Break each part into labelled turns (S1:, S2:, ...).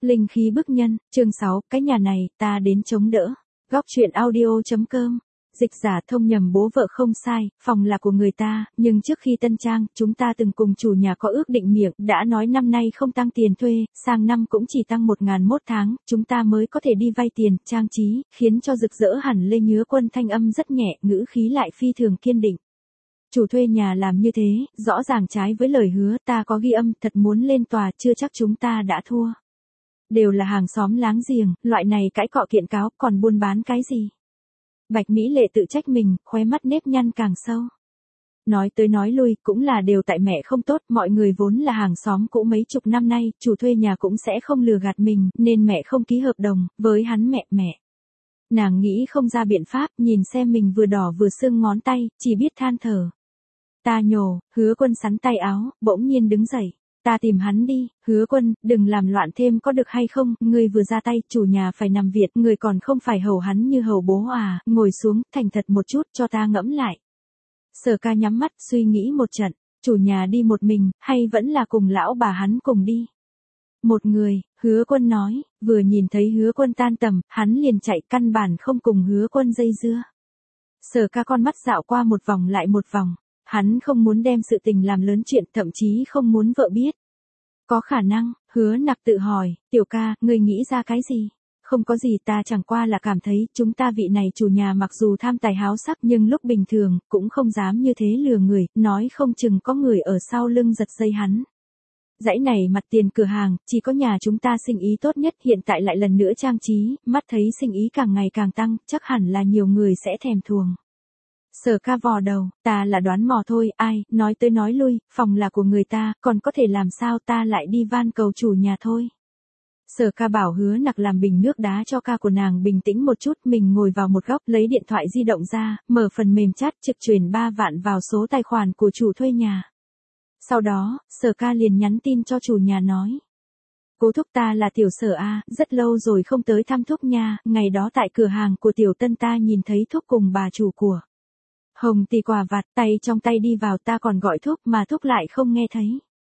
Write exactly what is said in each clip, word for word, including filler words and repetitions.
S1: Linh khí bức nhân, chương sáu, cái nhà này, ta đến chống đỡ. Góc truyện audio.com. Dịch giả thông nhầm bố vợ không sai, phòng là của người ta, nhưng trước khi tân trang, chúng ta từng cùng chủ nhà có ước định miệng, đã nói năm nay không tăng tiền thuê, sang năm cũng chỉ tăng một ngàn một tháng, chúng ta mới có thể đi vay tiền, trang trí, khiến cho rực rỡ hẳn Lê Nhứa Quân thanh âm rất nhẹ, ngữ khí lại phi thường kiên định. Chủ thuê nhà làm như thế, rõ ràng trái với lời hứa, ta có ghi âm, thật muốn lên tòa, chưa chắc chúng ta đã thua. Đều là hàng xóm láng giềng, loại này cãi cọ kiện cáo, còn buôn bán cái gì? Bạch Mỹ Lệ tự trách mình, khóe mắt nếp nhăn càng sâu. Nói tới nói lui, cũng là đều tại mẹ không tốt, mọi người vốn là hàng xóm cũ mấy chục năm nay, chủ thuê nhà cũng sẽ không lừa gạt mình, nên mẹ không ký hợp đồng, với hắn mẹ mẹ. Nàng nghĩ không ra biện pháp, nhìn xem mình vừa đỏ vừa sưng ngón tay, chỉ biết than thở. Ta nhổ, Hứa Quân sắn tay áo, bỗng nhiên đứng dậy. Ta tìm hắn đi, Hứa Quân, đừng làm loạn thêm có được hay không, ngươi vừa ra tay, chủ nhà phải nằm viện, người còn không phải hầu hắn như hầu bố à, ngồi xuống, thành thật một chút, cho ta ngẫm lại. Sở Ca nhắm mắt, suy nghĩ một trận, chủ nhà đi một mình, hay vẫn là cùng lão bà hắn cùng đi. Một người, Hứa Quân nói, vừa nhìn thấy Hứa Quân tan tầm, hắn liền chạy, căn bản không cùng Hứa Quân dây dưa. Sở Ca con mắt dạo qua một vòng lại một vòng. Hắn không muốn đem sự tình làm lớn chuyện, thậm chí không muốn vợ biết. Có khả năng, Hứa Nặc tự hỏi, tiểu ca, ngươi nghĩ ra cái gì? Không có gì, ta chẳng qua là cảm thấy, chúng ta vị này chủ nhà mặc dù tham tài háo sắc nhưng lúc bình thường, cũng không dám như thế lừa người, nói không chừng có người ở sau lưng giật dây hắn. Dãy này mặt tiền cửa hàng, chỉ có nhà chúng ta sinh ý tốt nhất, hiện tại lại lần nữa trang trí, mắt thấy sinh ý càng ngày càng tăng, chắc hẳn là nhiều người sẽ thèm thuồng. Sở Ca vò đầu, ta là đoán mò thôi, ai, nói tới nói lui, phòng là của người ta, còn có thể làm sao ta lại đi van cầu chủ nhà thôi. Sở Ca bảo Hứa Nặc làm bình nước đá cho ca của nàng bình tĩnh một chút, mình ngồi vào một góc lấy điện thoại di động ra, mở phần mềm chat trực truyền ba vạn vào số tài khoản của chủ thuê nhà. Sau đó, Sở Ca liền nhắn tin cho chủ nhà nói. Cố thúc ta là tiểu Sở A, rất lâu rồi không tới thăm thúc nha, ngày đó tại cửa hàng của tiểu Tân ta nhìn thấy thúc cùng bà chủ của Hồng Tỷ quà vặt, tay trong tay đi vào, ta còn gọi thúc mà thúc lại không nghe thấy.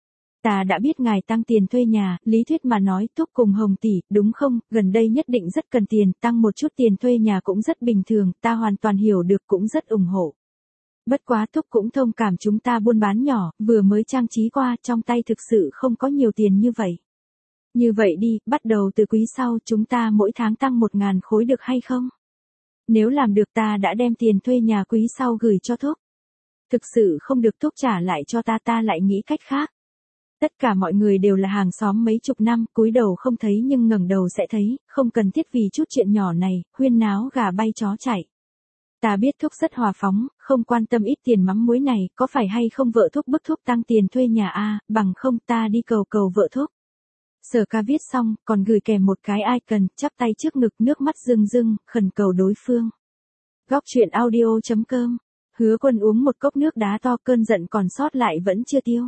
S1: Ta đã biết ngài tăng tiền thuê nhà, lý thuyết mà nói thúc cùng Hồng Tỷ, đúng không, gần đây nhất định rất cần tiền, tăng một chút tiền thuê nhà cũng rất bình thường, ta hoàn toàn hiểu được cũng rất ủng hộ. Bất quá thúc cũng thông cảm chúng ta buôn bán nhỏ, vừa mới trang trí qua, trong tay thực sự không có nhiều tiền như vậy. Như vậy đi, bắt đầu từ quý sau chúng ta mỗi tháng tăng một ngàn khối được hay không? Nếu làm được ta đã đem tiền thuê nhà quý sau gửi cho thúc. Thực sự không được thúc trả lại cho ta ta lại nghĩ cách khác. Tất cả mọi người đều là hàng xóm mấy chục năm, cúi đầu không thấy nhưng ngẩng đầu sẽ thấy, không cần thiết vì chút chuyện nhỏ này, huyên náo gà bay chó chạy. Ta biết thúc rất hòa phóng, không quan tâm ít tiền mắm muối này, có phải hay không vợ thúc bức thúc tăng tiền thuê nhà a, bằng không ta đi cầu cầu vợ thúc. Sở Ca viết xong, còn gửi kèm một cái icon, chắp tay trước ngực nước mắt rưng rưng, khẩn cầu đối phương. Góc truyện audio.com. Hứa Quân uống một cốc nước đá to, cơn giận còn sót lại vẫn chưa tiêu.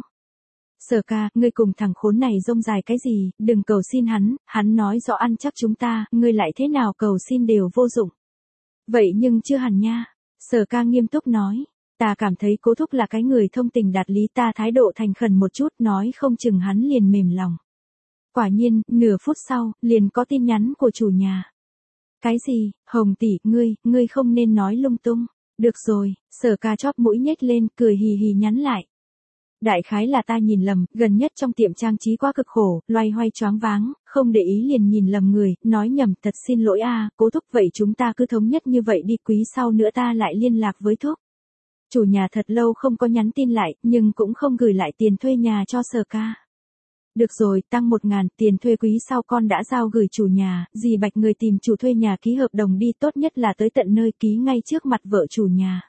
S1: Sở Ca, ngươi cùng thằng khốn này rông dài cái gì, đừng cầu xin hắn, hắn nói rõ ăn chắc chúng ta, ngươi lại thế nào cầu xin đều vô dụng. Vậy nhưng chưa hẳn nha. Sở Ca nghiêm túc nói. Ta cảm thấy cố thúc là cái người thông tình đạt lý, ta thái độ thành khẩn một chút, nói không chừng hắn liền mềm lòng. Quả nhiên, nửa phút sau, liền có tin nhắn của chủ nhà. Cái gì, Hồng Tỷ, ngươi, ngươi không nên nói lung tung. Được rồi, Sở Ca chóp mũi nhếch lên, cười hì hì nhắn lại. Đại khái là ta nhìn lầm, gần nhất trong tiệm trang trí quá cực khổ, loay hoay choáng váng, không để ý liền nhìn lầm người, nói nhầm, thật xin lỗi a, cố thúc, vậy chúng ta cứ thống nhất như vậy đi, quý sau nữa ta lại liên lạc với thúc. Chủ nhà thật lâu không có nhắn tin lại, nhưng cũng không gửi lại tiền thuê nhà cho Sở Ca. Được rồi, tăng một ngàn, tiền thuê quý sau con đã giao gửi chủ nhà, dì Bạch người tìm chủ thuê nhà ký hợp đồng đi, tốt nhất là tới tận nơi ký ngay trước mặt vợ chủ nhà.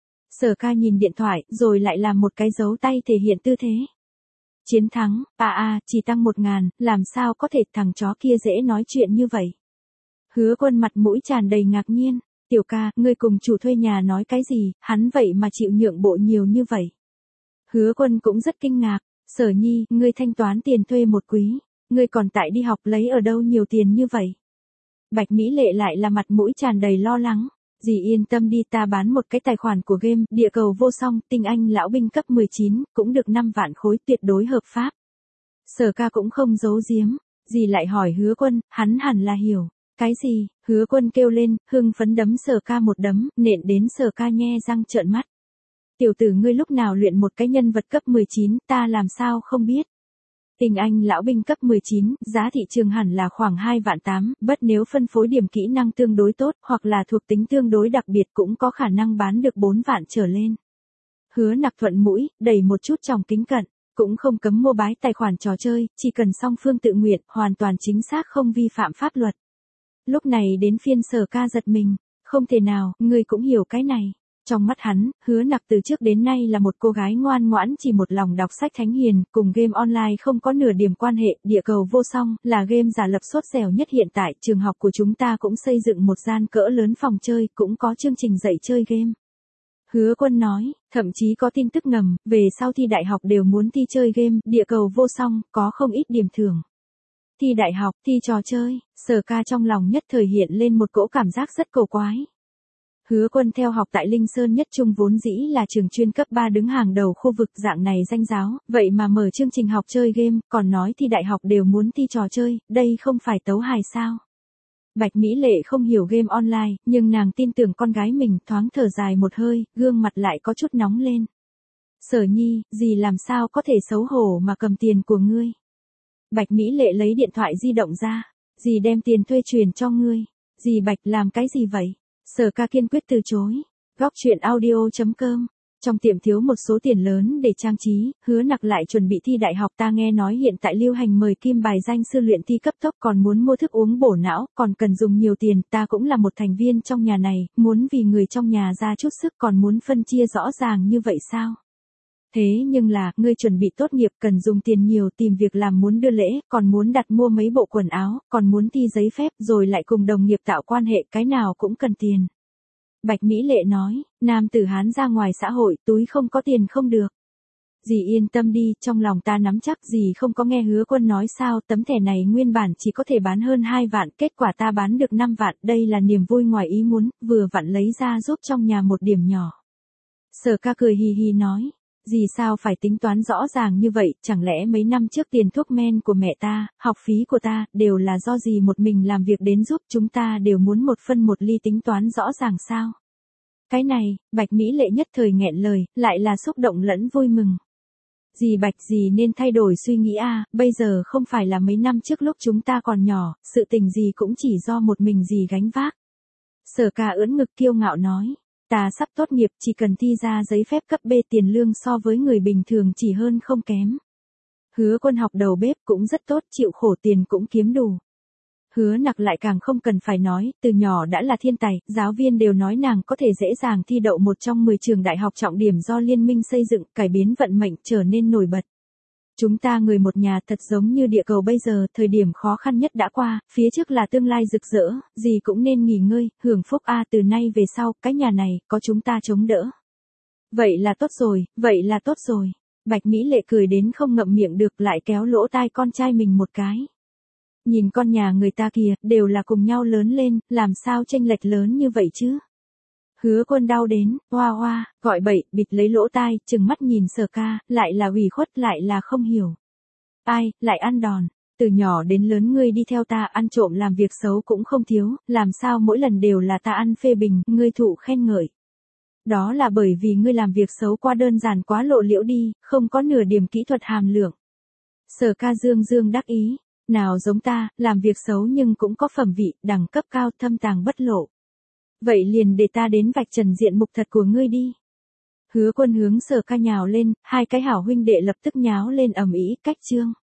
S1: Sở Ca nhìn điện thoại, rồi lại làm một cái dấu tay thể hiện tư thế. Chiến thắng, à à, chỉ tăng một ngàn, làm sao có thể, thằng chó kia dễ nói chuyện như vậy. Hứa Quân mặt mũi tràn đầy ngạc nhiên, tiểu ca, ngươi cùng chủ thuê nhà nói cái gì, hắn vậy mà chịu nhượng bộ nhiều như vậy. Hứa Quân cũng rất kinh ngạc. Sở Nhi, ngươi thanh toán tiền thuê một quý, ngươi còn tại đi học lấy ở đâu nhiều tiền như vậy? Bạch Mỹ Lệ lại là mặt mũi tràn đầy lo lắng, dì yên tâm đi, ta bán một cái tài khoản của game, địa cầu vô song, tinh anh lão binh cấp mười chín, cũng được năm vạn khối, tuyệt đối hợp pháp. Sở Ca cũng không giấu giếm, Dì lại hỏi Hứa Quân, hắn hẳn là hiểu. Cái gì? Hứa Quân kêu lên, hưng phấn đấm Sở Ca một đấm, nện đến Sở Ca nhe răng trợn mắt. Tiểu tử ngươi lúc nào luyện một cái nhân vật cấp mười chín, ta làm sao không biết. Tình anh lão binh cấp mười chín, giá thị trường hẳn là khoảng hai vạn tám, bất nếu phân phối điểm kỹ năng tương đối tốt, hoặc là thuộc tính tương đối đặc biệt cũng có khả năng bán được bốn vạn trở lên. Hứa Nặc thuận mũi, đẩy một chút trong kính cận, cũng không cấm mua bái tài khoản trò chơi, chỉ cần song phương tự nguyện, hoàn toàn chính xác không vi phạm pháp luật. Lúc này đến phiên Sở Ca giật mình, không thể nào, ngươi cũng hiểu cái này. Trong mắt hắn, Hứa Nặc từ trước đến nay là một cô gái ngoan ngoãn chỉ một lòng đọc sách thánh hiền, cùng game online không có nửa điểm quan hệ, địa cầu vô song, là game giả lập sốt dẻo nhất hiện tại, trường học của chúng ta cũng xây dựng một gian cỡ lớn phòng chơi, cũng có chương trình dạy chơi game. Hứa Quân nói, thậm chí có tin tức ngầm, về sau thi đại học đều muốn thi chơi game, địa cầu vô song, có không ít điểm thưởng. Thi đại học, thi trò chơi, Sở Ca trong lòng nhất thời hiện lên một cỗ cảm giác rất cầu quái. Hứa Quân theo học tại Linh Sơn Nhất Trung vốn dĩ là trường chuyên cấp ba đứng hàng đầu khu vực dạng này danh giáo, vậy mà mở chương trình học chơi game, còn nói thi đại học đều muốn thi trò chơi, đây không phải tấu hài sao. Bạch Mỹ Lệ không hiểu game online, nhưng nàng tin tưởng con gái mình, thoáng thở dài một hơi, gương mặt lại có chút nóng lên. Sở Nhi, dì làm sao có thể xấu hổ mà cầm tiền của ngươi. Bạch Mỹ Lệ lấy điện thoại di động ra, dì đem tiền thuê truyền cho ngươi. Dì Bạch làm cái gì vậy? Sở Ca kiên quyết từ chối. Góc truyện audio chấm com. Trong tiệm thiếu một số tiền lớn để trang trí, Hứa Nặc lại chuẩn bị thi đại học, ta nghe nói hiện tại lưu hành mời kim bài danh sư luyện thi cấp tốc, còn muốn mua thức uống bổ não, còn cần dùng nhiều tiền, ta cũng là một thành viên trong nhà này, muốn vì người trong nhà ra chút sức, còn muốn phân chia rõ ràng như vậy sao? Thế nhưng là, ngươi chuẩn bị tốt nghiệp cần dùng tiền nhiều, tìm việc làm muốn đưa lễ, còn muốn đặt mua mấy bộ quần áo, còn muốn thi giấy phép, rồi lại cùng đồng nghiệp tạo quan hệ, cái nào cũng cần tiền. Bạch Mỹ Lệ nói, nam tử Hán ra ngoài xã hội, túi không có tiền không được. Dì yên tâm đi, trong lòng ta nắm chắc, dì không có nghe Hứa Quân nói sao, tấm thẻ này nguyên bản chỉ có thể bán hơn hai vạn, kết quả ta bán được năm vạn, đây là niềm vui ngoài ý muốn, vừa vặn lấy ra giúp trong nhà một điểm nhỏ. Sở Ca cười hì hì nói, dì sao phải tính toán rõ ràng như vậy, chẳng lẽ mấy năm trước tiền thuốc men của mẹ ta, học phí của ta, đều là do dì một mình làm việc đến giúp, chúng ta đều muốn một phân một ly tính toán rõ ràng sao? Cái này, Bạch Mỹ Lệ nhất thời nghẹn lời, lại là xúc động lẫn vui mừng. Dì Bạch, dì nên thay đổi suy nghĩ a, bây giờ không phải là mấy năm trước lúc chúng ta còn nhỏ, sự tình gì cũng chỉ do một mình dì gánh vác. Sở Ca ưỡn ngực kiêu ngạo nói, ta sắp tốt nghiệp, chỉ cần thi ra giấy phép cấp B, tiền lương so với người bình thường chỉ hơn không kém. Hứa Quân học đầu bếp cũng rất tốt, chịu khổ tiền cũng kiếm đủ. Hứa Nặc lại càng không cần phải nói, từ nhỏ đã là thiên tài, giáo viên đều nói nàng có thể dễ dàng thi đậu một trong mười trường đại học trọng điểm do liên minh xây dựng, cải biến vận mệnh, trở nên nổi bật. Chúng ta người một nhà thật giống như địa cầu bây giờ, thời điểm khó khăn nhất đã qua, phía trước là tương lai rực rỡ, gì cũng nên nghỉ ngơi, hưởng phúc a, từ nay về sau, cái nhà này, có chúng ta chống đỡ. Vậy là tốt rồi, vậy là tốt rồi. Bạch Mỹ Lệ cười đến không ngậm miệng được, lại kéo lỗ tai con trai mình một cái. Nhìn con nhà người ta kìa, đều là cùng nhau lớn lên, làm sao chênh lệch lớn như vậy chứ? Hứa Quân đau đến, hoa hoa, gọi bậy, bịt lấy lỗ tai, trừng mắt nhìn Sở Ca, lại là ủy khuất, lại là không hiểu. Ai, lại ăn đòn, từ nhỏ đến lớn ngươi đi theo ta, ăn trộm làm việc xấu cũng không thiếu, làm sao mỗi lần đều là ta ăn phê bình, ngươi thụ khen ngợi. Đó là bởi vì ngươi làm việc xấu quá đơn giản, quá lộ liễu đi, không có nửa điểm kỹ thuật hàm lượng. Sở Ca dương dương đắc ý, nào giống ta, làm việc xấu nhưng cũng có phẩm vị, đẳng cấp cao, thâm tàng bất lộ. Vậy liền để ta đến vạch trần diện mục thật của ngươi đi. Hứa Quân hướng Sở Ca nhào lên, hai cái hảo huynh đệ lập tức nháo lên ầm ĩ, cách chương.